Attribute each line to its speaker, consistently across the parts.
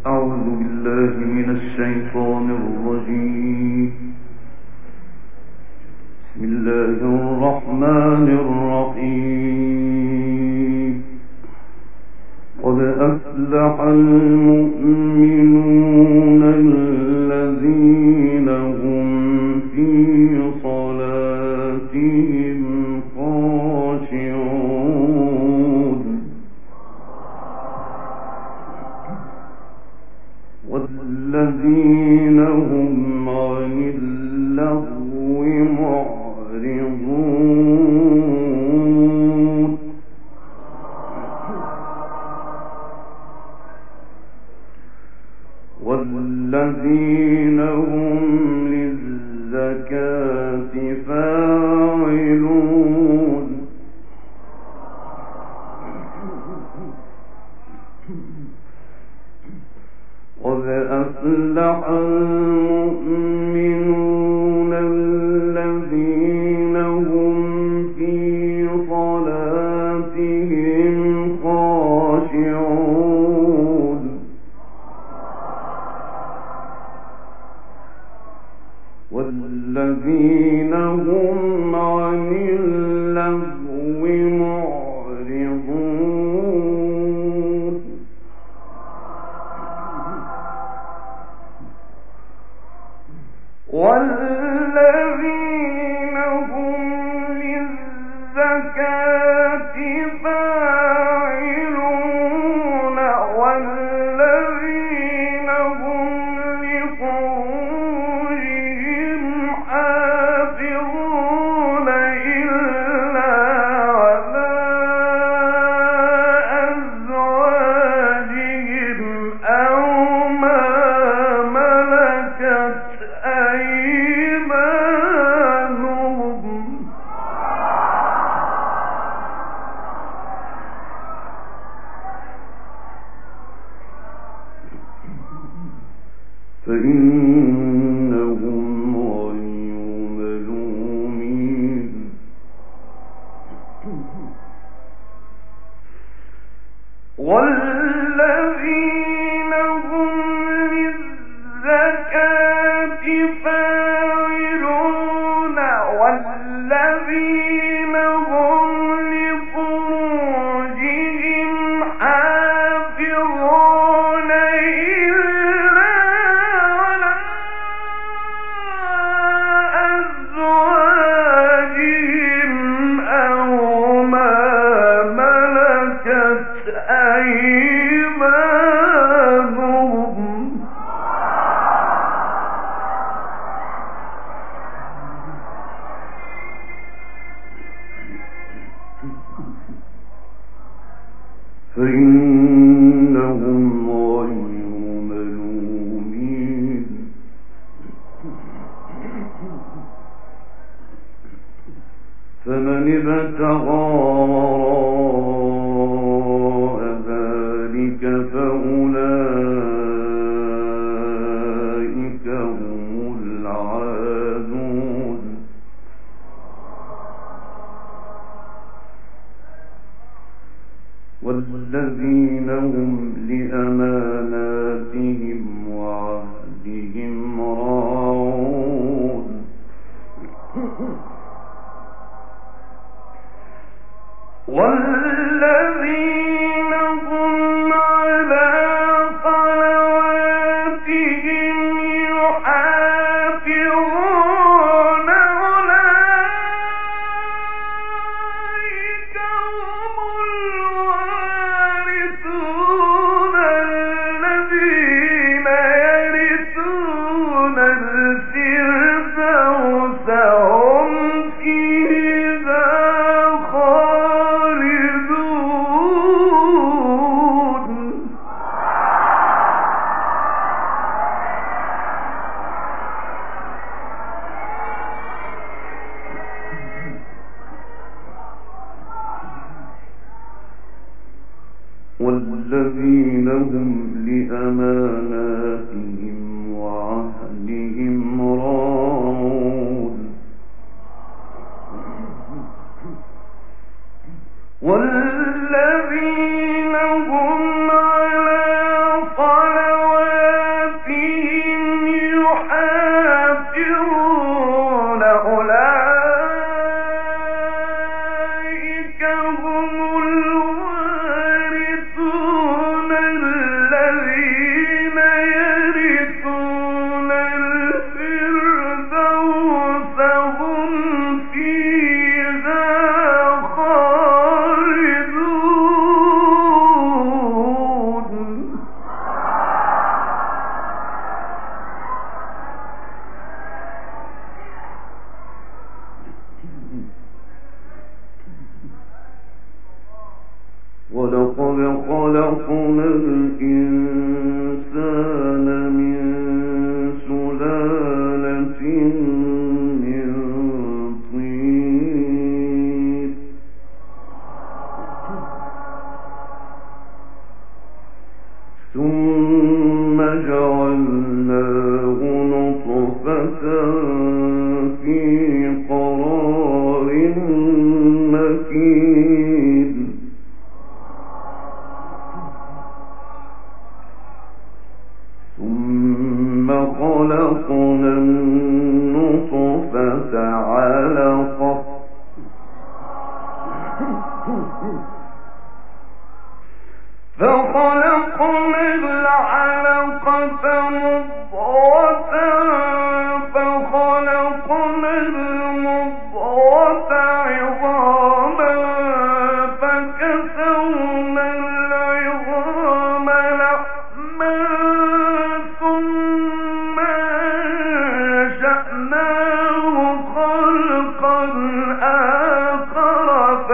Speaker 1: أعوذ بالله من الشيطان الرجيم. بسم الله الرحمن الرحيم. قد أفلح المؤمنون الذين هم في صلاتهم خاشعون والذين هم عن اللغو معرضون والذين هم للزكاة فاعلون قد أفلح المؤمنون الذين هم في صلاتهم خاشعون والذين هم عن اللغو معرضون والذين هم للزكاة فاعلون والذين هم لفروجهم حافظون إلا على أزواجهم أو ما ملكت أيمانهم فإنهم غير ملومين والذين هم للزكاة فاعلون والذين هم لفروجهم حافظون إلا على أزواجهم أو ما ملكت أيمانهم فإنهم غير ملومين فمن ابتغى وراء ذلك فأولئك هم العادون والذين هم لأماناتهم وعهدهم راعون والذين هم على صلواتهم يحافظون أولئك هم الوارثون الذين يرثون الفردوس هم فيها خالدون والذين هم لأماناتهم وعهدهم راعون والذين هم على صلواتهم جعلناه نطفة في قرار مكين ثم خلقنا النطفة علقة فخلقنا العلقة مضغة فخلقنا المضغة عظاما فكسونا العظام لحما ثم أنشأناه خلقا آخر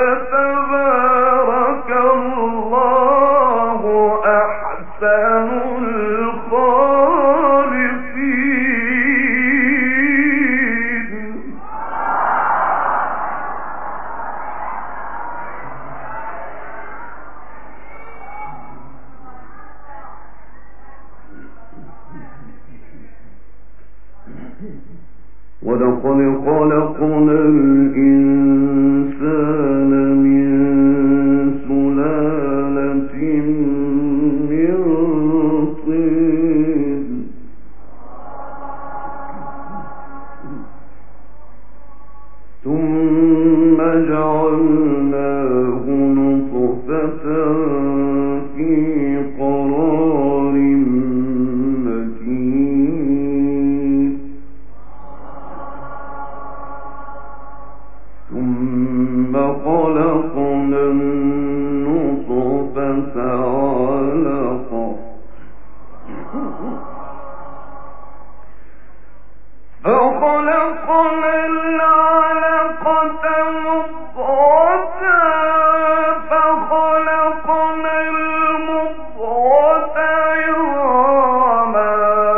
Speaker 1: فتبارك الله أحسن الخالقين. ولقد خلقنا الإنسان من سلالة من طين ثم جعلناه نطفة في قرار مكين ثم خلقنا النطفة علقة فخلقنا العلقة مضغة فخلقنا المضغة عظاما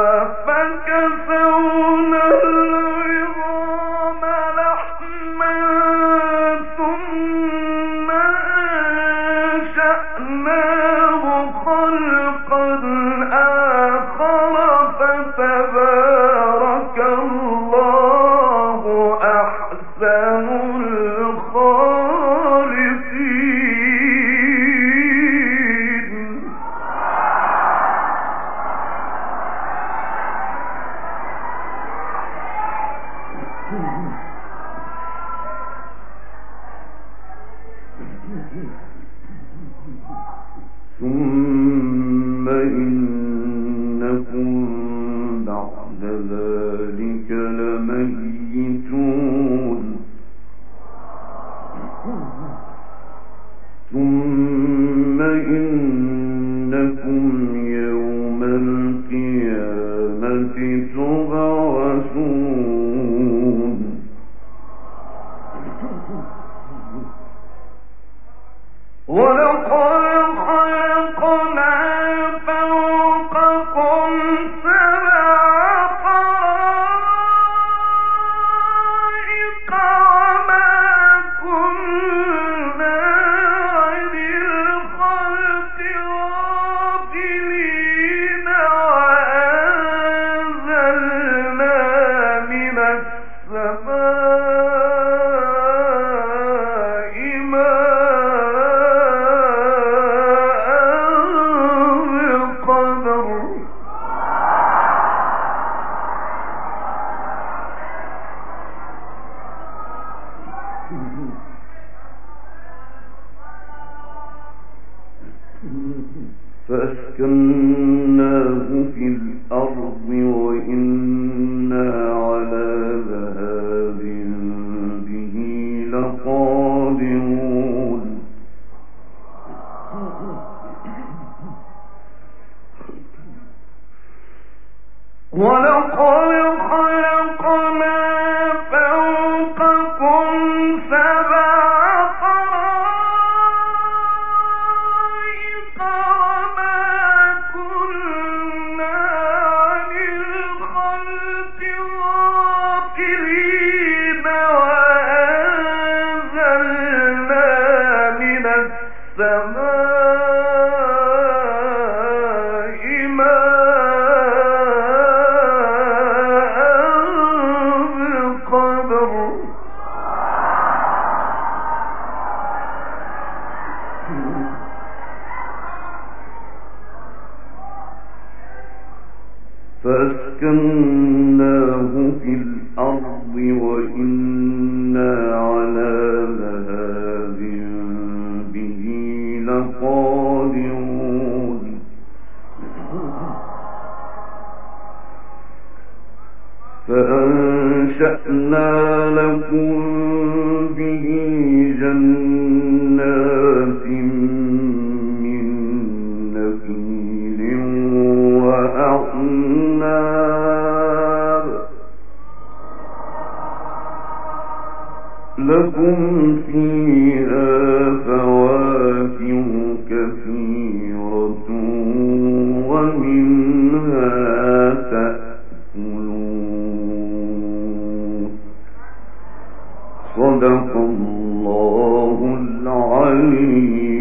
Speaker 1: فكسونا العظام لحما ثم أنشأناه خلقا آخر فتبارك الله أحسن الخالقين. ثم إنكم بعد ذلك لميتون ثم إنكم يوم القيامة تبعثون ولقد خلقنا فوقكم سبع طرائق وما كنا عن الخلق غافلين وأنزلنا من السماء ماء بقدر فأسكناه في الأرض وإنا على ذهاب به لقادرون ولقد خلقنا فوقكم سبع طرائق وما كنا عن الخلق غافلين وأنزلنا من السماء ماء فأسكناه في الأرض وإنا على ذهاب به لقادرون فأنشأنا لكم به جنات من نخيل وأعناب لكم فيها فواكه كثيرة ومنها تأكلون صدق الله العلي